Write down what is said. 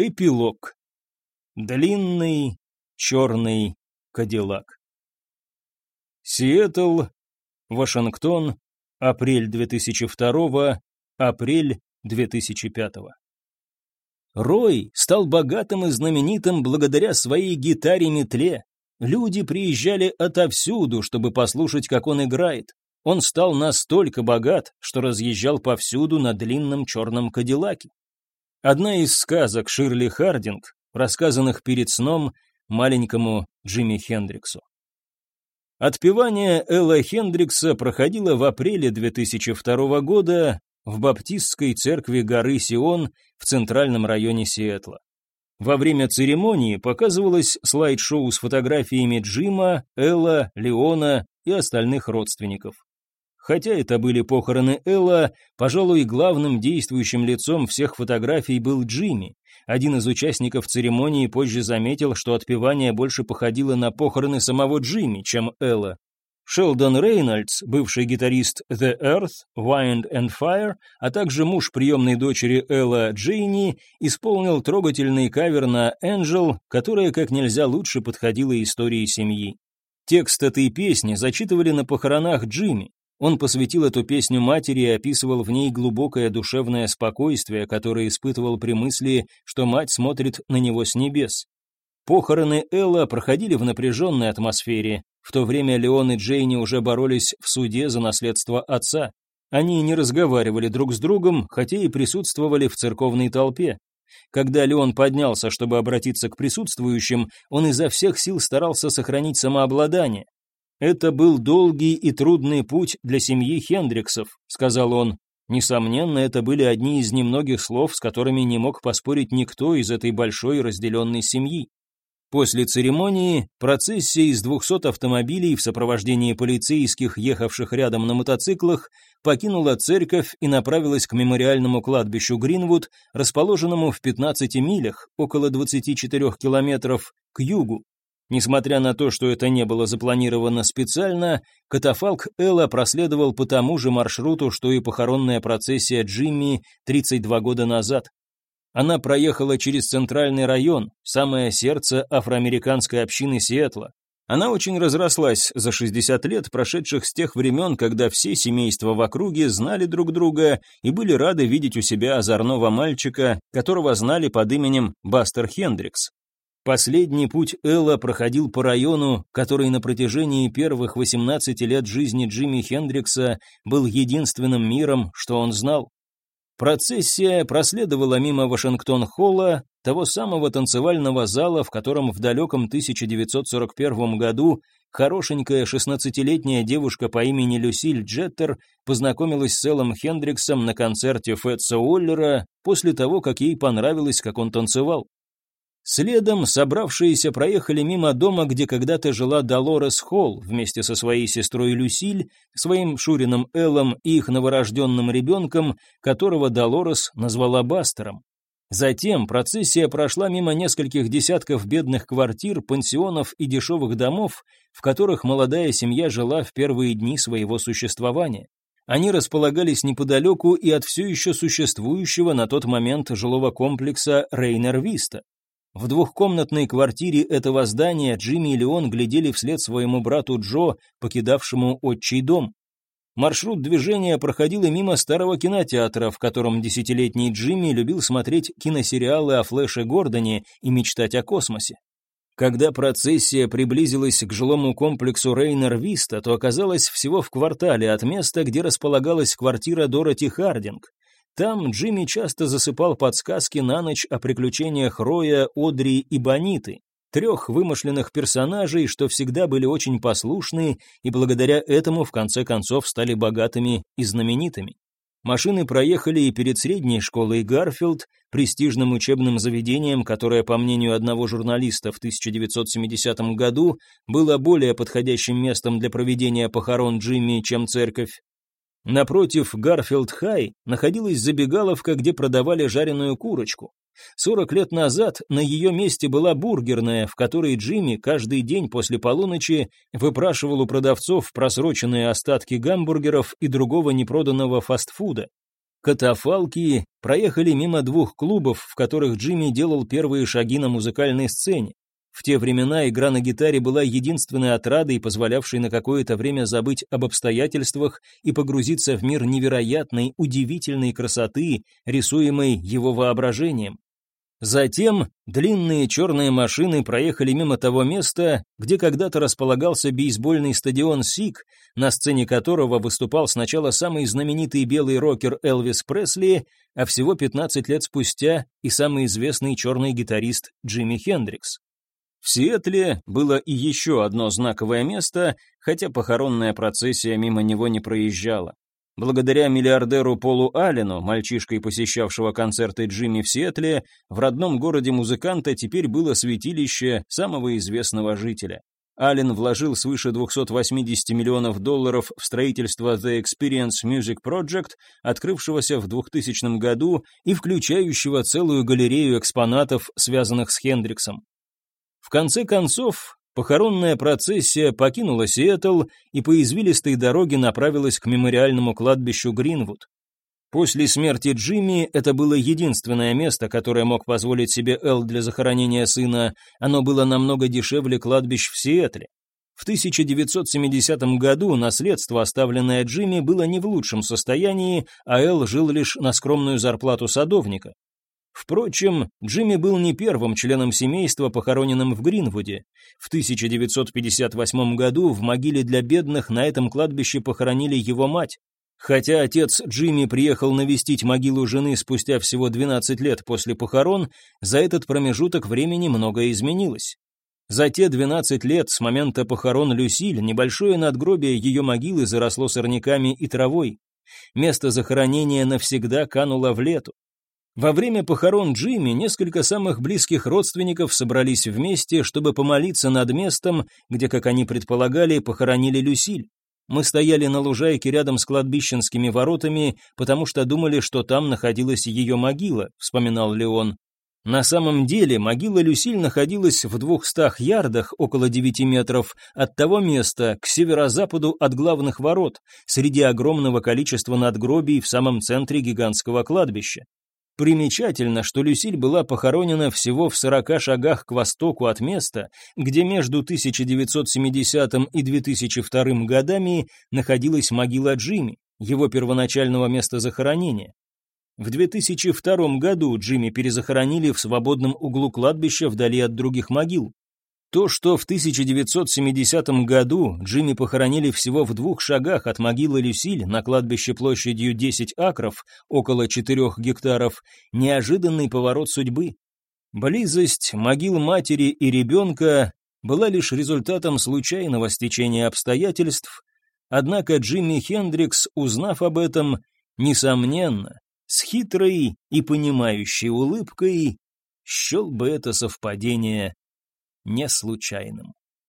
Эпилог. Длинный черный кадиллак. Сиэтл, Вашингтон, апрель 2002, апрель 2005. Рой стал богатым и знаменитым благодаря своей гитаре-метле. Люди приезжали отовсюду, чтобы послушать, как он играет. Он стал настолько богат, что разъезжал повсюду на длинном черном кадиллаке. Одна из сказок Ширли Хардинг, рассказанных перед сном маленькому Джимми Хендриксу. Отпевание Элла Хендрикса проходило в апреле 2002 года в баптистской церкви горы Сион в центральном районе Сиэтла. Во время церемонии показывалось слайд-шоу с фотографиями Джима, Элла, Леона и остальных родственников. Хотя это были похороны Элла, пожалуй, главным действующим лицом всех фотографий был Джимми. Один из участников церемонии позже заметил, что отпевание больше походило на похороны самого Джимми, чем Элла. Шелдон Рейнольдс, бывший гитарист The Earth, Wind and Fire, а также муж приемной дочери Элла Джейни, исполнил трогательный кавер на Angel, которая как нельзя лучше подходила истории семьи. Текст этой песни зачитывали на похоронах Джимми. Он посвятил эту песню матери и описывал в ней глубокое душевное спокойствие, которое испытывал при мысли, что мать смотрит на него с небес. Похороны Элла проходили в напряженной атмосфере. В то время Леон и Джейни уже боролись в суде за наследство отца. Они не разговаривали друг с другом, хотя и присутствовали в церковной толпе. Когда Леон поднялся, чтобы обратиться к присутствующим, он изо всех сил старался сохранить самообладание. «Это был долгий и трудный путь для семьи Хендриксов», — сказал он. Несомненно, это были одни из немногих слов, с которыми не мог поспорить никто из этой большой разделенной семьи. После церемонии процессия из 200 автомобилей в сопровождении полицейских, ехавших рядом на мотоциклах, покинула церковь и направилась к мемориальному кладбищу Гринвуд, расположенному в 15 милях, около 24 километров, к югу. Несмотря на то, что это не было запланировано специально, катафалк Элла проследовал по тому же маршруту, что и похоронная процессия Джимми 32 года назад. Она проехала через центральный район, самое сердце афроамериканской общины Сиэтла. Она очень разрослась за 60 лет, прошедших с тех времен, когда все семейства в округе знали друг друга и были рады видеть у себя озорного мальчика, которого знали под именем Бастер Хендрикс. Последний путь Элла проходил по району, который на протяжении первых 18 лет жизни Джимми Хендрикса был единственным миром, что он знал. Процессия проследовала мимо Вашингтон-холла, того самого танцевального зала, в котором в далеком 1941 году хорошенькая 16-летняя девушка по имени Люсиль Джеттер познакомилась с Эллом Хендриксом на концерте Фетса Уоллера после того, как ей понравилось, как он танцевал. Следом собравшиеся проехали мимо дома, где когда-то жила Долорес Холл вместе со своей сестрой Люсиль, своим шурином Эллом и их новорожденным ребенком, которого Долорес назвала Бастером. Затем процессия прошла мимо нескольких десятков бедных квартир, пансионов и дешевых домов, в которых молодая семья жила в первые дни своего существования. Они располагались неподалеку и от все еще существующего на тот момент жилого комплекса Рейнер-Виста. В двухкомнатной квартире этого здания Джимми и Леон глядели вслед своему брату Джо, покидавшему отчий дом. Маршрут движения проходил и мимо старого кинотеатра, в котором десятилетний Джимми любил смотреть киносериалы о Флэше Гордоне и мечтать о космосе. Когда процессия приблизилась к жилому комплексу Рейнер-Виста, то оказалась всего в квартале от места, где располагалась квартира Дороти Хардинг. Там Джимми часто засыпал подсказки на ночь о приключениях Роя, Одри и Бониты, трех вымышленных персонажей, что всегда были очень послушны и благодаря этому в конце концов стали богатыми и знаменитыми. Машины проехали и перед средней школой Гарфилд, престижным учебным заведением, которое, по мнению одного журналиста в 1970 году, было более подходящим местом для проведения похорон Джимми, чем церковь. Напротив Гарфилд-Хай находилась забегаловка, где продавали жареную курочку. 40 лет назад на ее месте была бургерная, в которой Джимми каждый день после полуночи выпрашивал у продавцов просроченные остатки гамбургеров и другого непроданного фастфуда. Катафалки проехали мимо двух клубов, в которых Джимми делал первые шаги на музыкальной сцене. В те времена игра на гитаре была единственной отрадой, позволявшей на какое-то время забыть об обстоятельствах и погрузиться в мир невероятной, удивительной красоты, рисуемой его воображением. Затем длинные черные машины проехали мимо того места, где когда-то располагался бейсбольный стадион СИК, на сцене которого выступал сначала самый знаменитый белый рокер Элвис Пресли, а всего 15 лет спустя и самый известный черный гитарист Джимми Хендрикс. В Сиэтле было и еще одно знаковое место, хотя похоронная процессия мимо него не проезжала. Благодаря миллиардеру Полу Аллену, мальчишкой, посещавшего концерты Джимми в Сиэтле, в родном городе музыканта теперь было святилище самого известного жителя. Аллен вложил свыше $280 миллионов в строительство The Experience Music Project, открывшегося в 2000 году и включающего целую галерею экспонатов, связанных с Хендриксом. В конце концов, похоронная процессия покинула Сиэтл и по извилистой дороге направилась к мемориальному кладбищу Гринвуд. После смерти Джимми это было единственное место, которое мог позволить себе Эл для захоронения сына. Оно было намного дешевле кладбищ в Сиэтле. В 1970 году наследство, оставленное Джимми, было не в лучшем состоянии, а Эл жил лишь на скромную зарплату садовника. Впрочем, Джимми был не первым членом семейства, похороненным в Гринвуде. В 1958 году в могиле для бедных на этом кладбище похоронили его мать. Хотя отец Джимми приехал навестить могилу жены спустя всего 12 лет после похорон, за этот промежуток времени многое изменилось. За те 12 лет с момента похорон Люсиль небольшое надгробие ее могилы заросло сорняками и травой. Место захоронения навсегда кануло в лету. Во время похорон Джимми несколько самых близких родственников собрались вместе, чтобы помолиться над местом, где, как они предполагали, похоронили Люсиль. Мы стояли на лужайке рядом с кладбищенскими воротами, потому что думали, что там находилась ее могила, вспоминал Леон. На самом деле могила Люсиль находилась в 200 ярдах, около 9 метров, от того места, к северо-западу от главных ворот, среди огромного количества надгробий в самом центре гигантского кладбища. Примечательно, что Люсиль была похоронена всего в 40 шагах к востоку от места, где между 1970 и 2002 годами находилась могила Джимми, его первоначального места захоронения. В 2002 году Джимми перезахоронили в свободном углу кладбища вдали от других могил. То, что в 1970 году Джимми похоронили всего в 2 шагах от могилы Люсиль на кладбище площадью 10 акров, около 4 гектаров, неожиданный поворот судьбы. Близость могил матери и ребенка была лишь результатом случайного стечения обстоятельств, однако Джимми Хендрикс, узнав об этом, несомненно, с хитрой и понимающей улыбкой, счел бы это совпадение не случайным.